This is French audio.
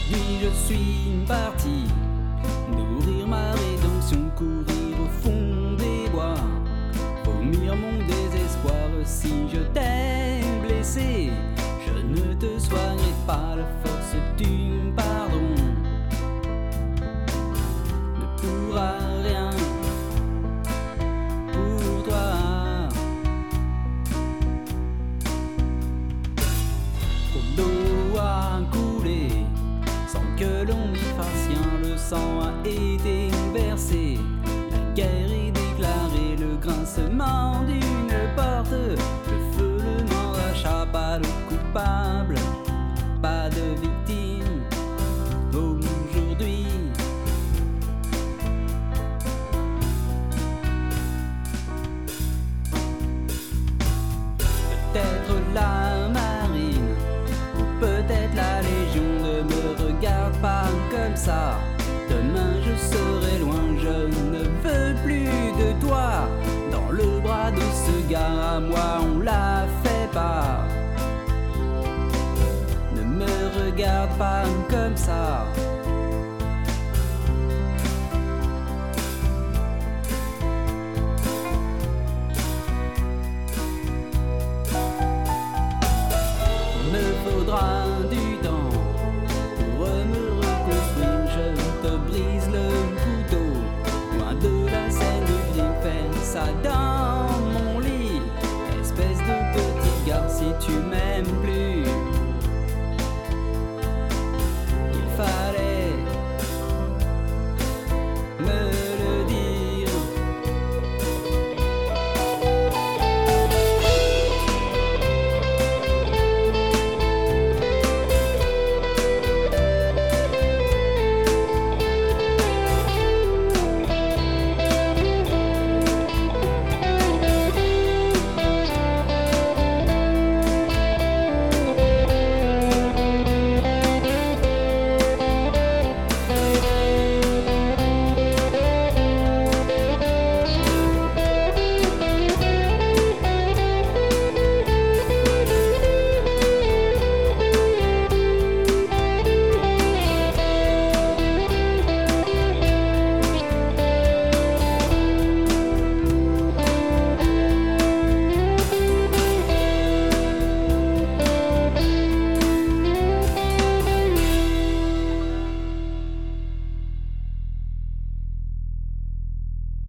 Aujourd'hui je suis parti nourrir ma rédemption, courir au fond des bois, vomir mon désespoir. Si je t'ai blessé, je ne te soignerai pas. La force du pardon ne pourra rien pour toi. Trop d'eau a coulé sans que l'on y fasse rien. Le sang a été versé, la guerre est déclarée. Le grincement d'une porte, le feu, le m'arracha. Pas de coupable, pas de victime aujourd'hui. Peut-être la marine, ou peut-être la légion. Ne me regarde pas comme ça, demain je serai loin. Je ne veux plus de toi dans le bras de ce gars. À moi on l'a fait pas. Ne me regarde pas comme ça. Il me faudra du temps pour me reconstruire. Je te brise le couteau, loin de la scène de vie. Fais ça dans mon lit, espèce de petit gars. Si tu